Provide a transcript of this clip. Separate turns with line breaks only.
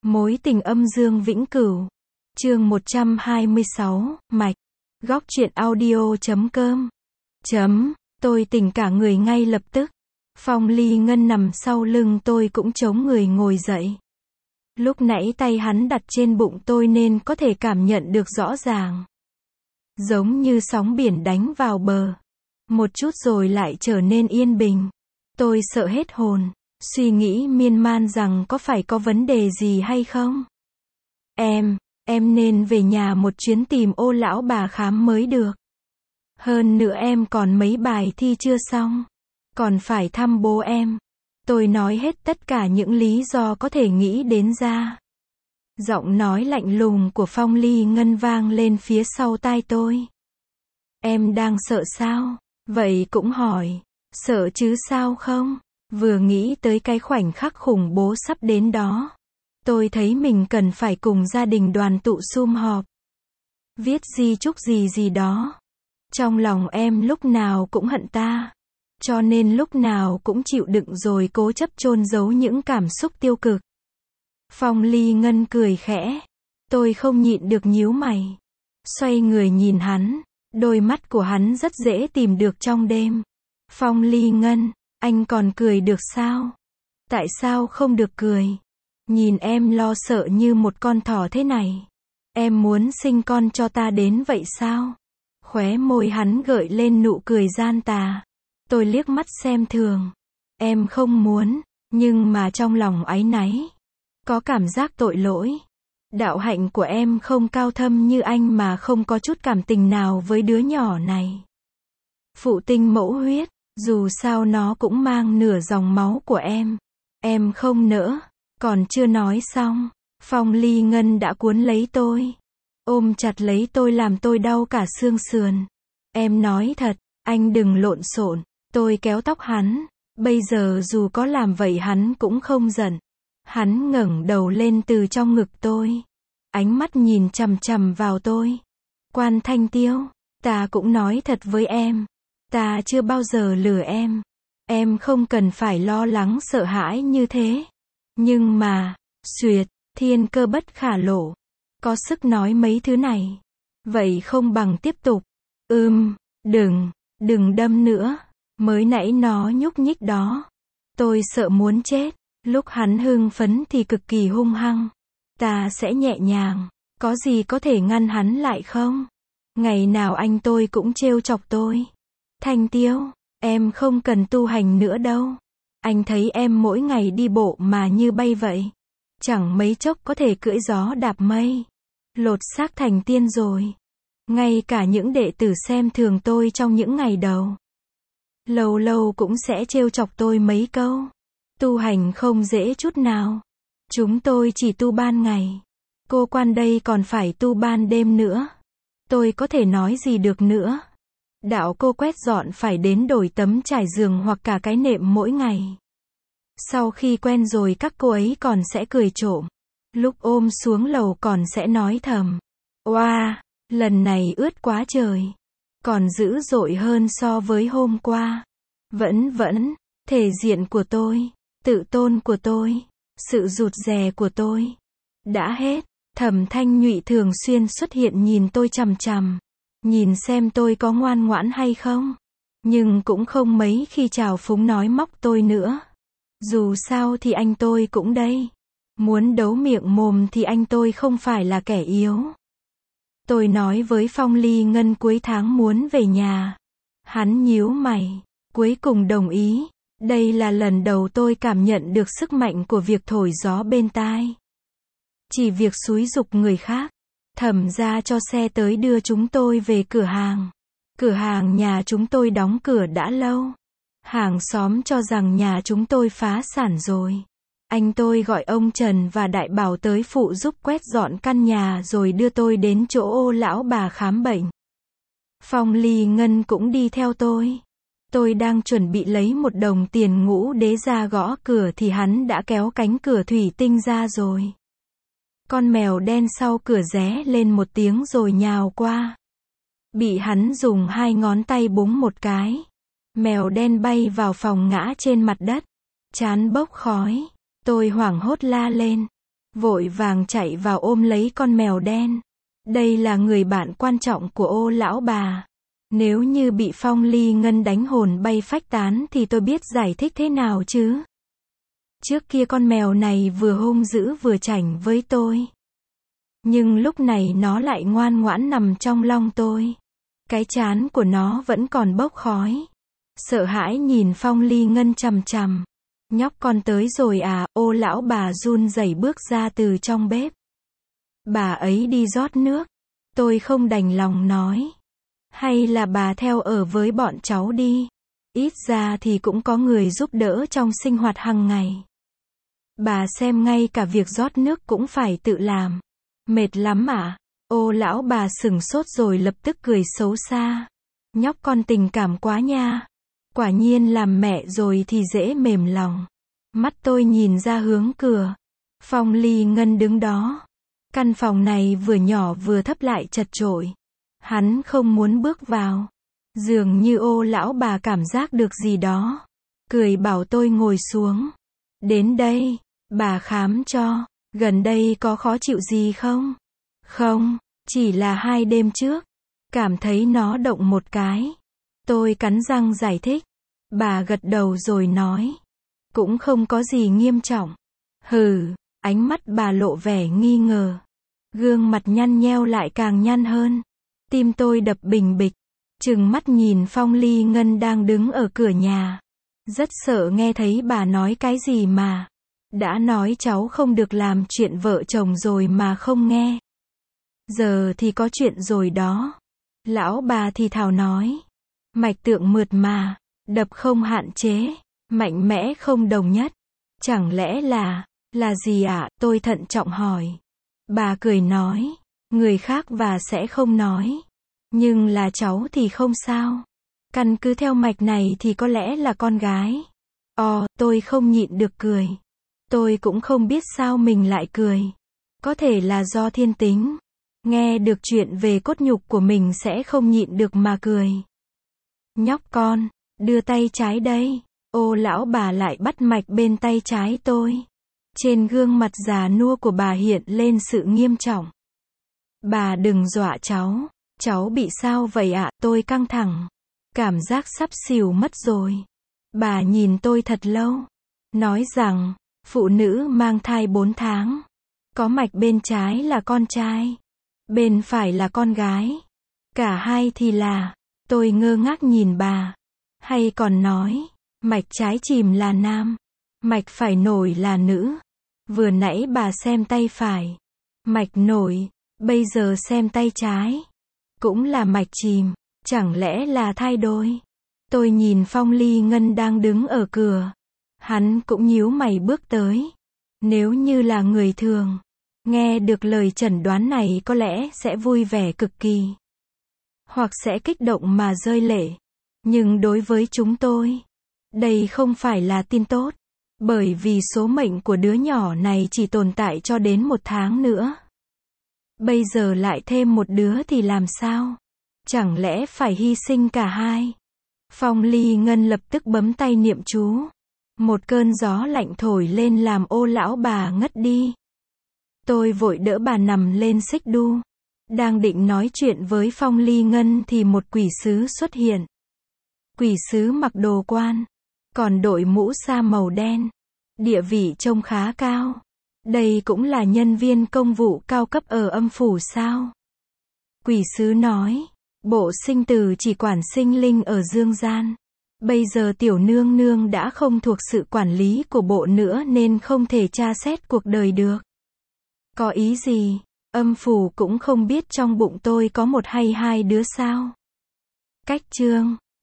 Mối tình âm dương vĩnh cửu. Chương 126, mạch. Góc truyện audio.com. Tôi tỉnh cả người ngay lập tức. Phong Ly Ngân nằm sau lưng tôi cũng chống người ngồi dậy. Lúc nãy tay hắn đặt trên bụng tôi nên có thể cảm nhận được rõ ràng. Giống như sóng biển đánh vào bờ. Một chút rồi lại trở nên yên bình. Tôi sợ hết hồn. Suy nghĩ miên man rằng có phải có vấn đề gì hay không. Em nên về nhà một chuyến tìm Ô lão bà khám mới được. Hơn nữa em còn mấy bài thi chưa xong. Còn phải thăm bố em. Tôi nói hết tất cả những lý do có thể nghĩ đến ra. Giọng nói lạnh lùng của Phong Ly Ngân vang lên phía sau tai tôi. Em đang sợ sao? Vậy cũng hỏi. Sợ chứ sao không? Vừa nghĩ tới cái khoảnh khắc khủng bố sắp đến đó. Tôi thấy mình cần phải cùng gia đình đoàn tụ sum họp. Viết di chúc gì đó. Trong lòng em lúc nào cũng hận ta. Cho nên lúc nào cũng chịu đựng rồi cố chấp chôn giấu những cảm xúc tiêu cực. Phong Ly Ngân cười khẽ. Tôi không nhịn được nhíu mày. Xoay người nhìn hắn. Đôi mắt của hắn rất dễ tìm được trong đêm. Phong Ly Ngân, anh còn cười được sao? Tại sao không được cười? Nhìn em lo sợ như một con thỏ thế này. Em muốn sinh con cho ta đến vậy sao? Khóe môi hắn gợi lên nụ cười gian tà. Tôi liếc mắt xem thường. Em không muốn, nhưng mà trong lòng áy náy. Có cảm giác tội lỗi. Đạo hạnh của em không cao thâm như anh mà không có chút cảm tình nào với đứa nhỏ này. Phụ tinh mẫu huyết, dù sao nó cũng mang nửa dòng máu của em. Em không nỡ. Còn chưa nói xong, Phong Ly Ngân đã cuốn lấy tôi. Ôm chặt lấy tôi làm tôi đau cả xương sườn. Em nói thật, anh đừng lộn xộn. Tôi kéo tóc hắn. Bây giờ dù có làm vậy hắn cũng không giận. Hắn ngẩng đầu lên từ trong ngực tôi. Ánh mắt nhìn chằm chằm vào tôi. Quan Thanh Tiêu, ta cũng nói thật với em. Ta chưa bao giờ lừa em. Em không cần phải lo lắng sợ hãi như thế. Nhưng mà, xuyệt, thiên cơ bất khả lộ. Có sức nói mấy thứ này. Vậy không bằng tiếp tục. Đừng đâm nữa. Mới nãy nó nhúc nhích đó. Tôi sợ muốn chết. Lúc hắn hưng phấn thì cực kỳ hung hăng. Ta sẽ nhẹ nhàng. Có gì có thể ngăn hắn lại không? Ngày nào anh tôi cũng trêu chọc tôi. Thanh Tiêu, em không cần tu hành nữa đâu. Anh thấy em mỗi ngày đi bộ mà như bay vậy. Chẳng mấy chốc có thể cưỡi gió đạp mây. Lột xác thành tiên rồi. Ngay cả những đệ tử xem thường tôi trong những ngày đầu. Lâu lâu cũng sẽ trêu chọc tôi mấy câu. Tu hành không dễ chút nào. Chúng tôi chỉ tu ban ngày. Cô quan đây còn phải tu ban đêm nữa. Tôi có thể nói gì được nữa. Đạo cô quét dọn phải đến đổi tấm trải giường hoặc cả cái nệm mỗi ngày. Sau khi quen rồi các cô ấy còn sẽ cười trộm. Lúc ôm xuống lầu còn sẽ nói thầm. Oa, lần này ướt quá trời. Còn dữ dội hơn so với hôm qua. Vẫn, thể diện của tôi, tự tôn của tôi, sự rụt rè của tôi. Đã hết, Thẩm Thanh Nhụy thường xuyên xuất hiện nhìn tôi chằm chằm. Nhìn xem tôi có ngoan ngoãn hay không. Nhưng cũng không mấy khi trào phúng nói móc tôi nữa. Dù sao thì anh tôi cũng đây. Muốn đấu miệng mồm thì anh tôi không phải là kẻ yếu. Tôi nói với Phong Ly Ngân cuối tháng muốn về nhà. Hắn nhíu mày. Cuối cùng đồng ý. Đây là lần đầu tôi cảm nhận được sức mạnh của việc thổi gió bên tai. Chỉ việc xúi giục người khác. Thẩm ra cho xe tới đưa chúng tôi về cửa hàng. Cửa hàng nhà chúng tôi đóng cửa đã lâu. Hàng xóm cho rằng nhà chúng tôi phá sản rồi. Anh tôi gọi ông Trần và Đại Bảo tới phụ giúp quét dọn căn nhà rồi đưa tôi đến chỗ Ô lão bà khám bệnh. Phong Ly Ngân cũng đi theo tôi. Tôi đang chuẩn bị lấy một đồng tiền ngũ đế ra gõ cửa thì hắn đã kéo cánh cửa thủy tinh ra rồi. Con mèo đen sau cửa ré lên một tiếng rồi nhào qua. Bị hắn dùng 2 ngón tay búng một cái. Mèo đen bay vào phòng ngã trên mặt đất. Trán bốc khói. Tôi hoảng hốt la lên. vội vàng chạy vào ôm lấy con mèo đen. Đây là người bạn quan trọng của Ô lão bà. Nếu như bị Phong Ly Ngân đánh hồn bay phách tán thì tôi biết giải thích thế nào chứ. Trước kia con mèo này vừa hung dữ vừa chảnh với tôi. Nhưng lúc này nó lại ngoan ngoãn nằm trong lòng tôi. Cái trán của nó vẫn còn bốc khói. Sợ hãi nhìn Phong Ly Ngân chằm chằm. Nhóc con tới rồi à, Ô lão bà run rẩy bước ra từ trong bếp. Bà ấy đi rót nước. Tôi không đành lòng nói. Hay là bà theo ở với bọn cháu đi. Ít ra thì cũng có người giúp đỡ trong sinh hoạt hàng ngày. Bà xem ngay cả việc rót nước cũng phải tự làm. Mệt lắm à? Ô lão bà sửng sốt rồi lập tức cười xấu xa. Nhóc con tình cảm quá nha. Quả nhiên làm mẹ rồi thì dễ mềm lòng. Mắt tôi nhìn ra hướng cửa. Phong Ly Ngân đứng đó. Căn phòng này vừa nhỏ vừa thấp lại chật chội. Hắn không muốn bước vào. Dường như Ô lão bà cảm giác được gì đó. Cười bảo tôi ngồi xuống. Đến đây, bà khám cho. Gần đây có khó chịu gì không? Không, chỉ là 2 đêm trước. Cảm thấy nó động một cái. Tôi cắn răng giải thích. Bà gật đầu rồi nói. Cũng không có gì nghiêm trọng. Hừ, ánh mắt bà lộ vẻ nghi ngờ. Gương mặt nhăn nheo lại càng nhăn hơn. Tim tôi đập bình bịch. Trừng mắt nhìn Phong Ly Ngân đang đứng ở cửa nhà. Rất sợ nghe thấy bà nói cái gì mà. Đã nói cháu không được làm chuyện vợ chồng rồi mà không nghe. Giờ thì có chuyện rồi đó. Lão bà thì thào nói. Mạch tượng mượt mà, đập không hạn chế, mạnh mẽ không đồng nhất. Chẳng lẽ là gì ạ? Tôi thận trọng hỏi. Bà cười nói. Người khác và sẽ không nói. Nhưng là cháu thì không sao. Căn cứ theo mạch này thì có lẽ là con gái. Tôi không nhịn được cười. Tôi cũng không biết sao mình lại cười. Có thể là do thiên tính. Nghe được chuyện về cốt nhục của mình sẽ không nhịn được mà cười. Nhóc con, đưa tay trái đây. Ô lão bà lại bắt mạch bên tay trái tôi. Trên gương mặt già nua của bà hiện lên sự nghiêm trọng. Bà đừng dọa cháu. Cháu bị sao vậy ạ? Tôi căng thẳng. Cảm giác sắp xỉu mất rồi. Bà nhìn tôi thật lâu. Nói rằng, phụ nữ mang thai 4 tháng. Có mạch bên trái là con trai. Bên phải là con gái. Cả hai thì là. Tôi ngơ ngác nhìn bà. Hay còn nói, mạch trái chìm là nam. Mạch phải nổi là nữ. Vừa nãy bà xem tay phải. Mạch nổi. Bây giờ xem tay trái. Cũng là mạch chìm. Chẳng lẽ là thai đôi? Tôi nhìn Phong Ly Ngân đang đứng ở cửa. Hắn cũng nhíu mày bước tới. Nếu như là người thường, nghe được lời chẩn đoán này có lẽ sẽ vui vẻ cực kỳ. Hoặc sẽ kích động mà rơi lệ. Nhưng đối với chúng tôi, đây không phải là tin tốt. Bởi vì số mệnh của đứa nhỏ này chỉ tồn tại cho đến 1 tháng nữa. Bây giờ lại thêm một đứa thì làm sao? Chẳng lẽ phải hy sinh cả hai? Phong Ly Ngân lập tức bấm tay niệm chú. Một cơn gió lạnh thổi lên làm Ô lão bà ngất đi. Tôi vội đỡ bà nằm lên xích đu. Đang định nói chuyện với Phong Ly Ngân thì một quỷ sứ xuất hiện. Quỷ sứ mặc đồ quan, còn đội mũ sa màu đen. Địa vị trông khá cao. Đây cũng là nhân viên công vụ cao cấp ở âm phủ sao? Quỷ sứ nói, bộ sinh tử chỉ quản sinh linh ở dương gian. Bây giờ tiểu nương nương đã không thuộc sự quản lý của bộ nữa nên không thể tra xét cuộc đời được. Có ý gì? Âm phủ cũng không biết trong bụng tôi có 1 hay 2 đứa sao? Cách chương